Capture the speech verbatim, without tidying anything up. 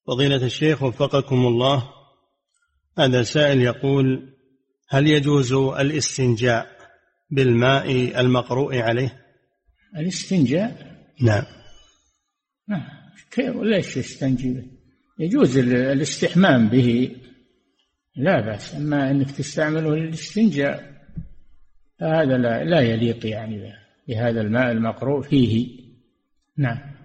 فضيلة الشيخ وفقكم الله، هذا سائل يقول: هل يجوز الاستنجاء بالماء المقروء عليه؟ الاستنجاء؟ نعم. كيف ليش يستنجي به؟ يجوز الاستحمام به لا بأس، أما أنك تستعمله للاستنجاء هذا لا, لا يليق يعني بهذا الماء المقروء فيه. نعم.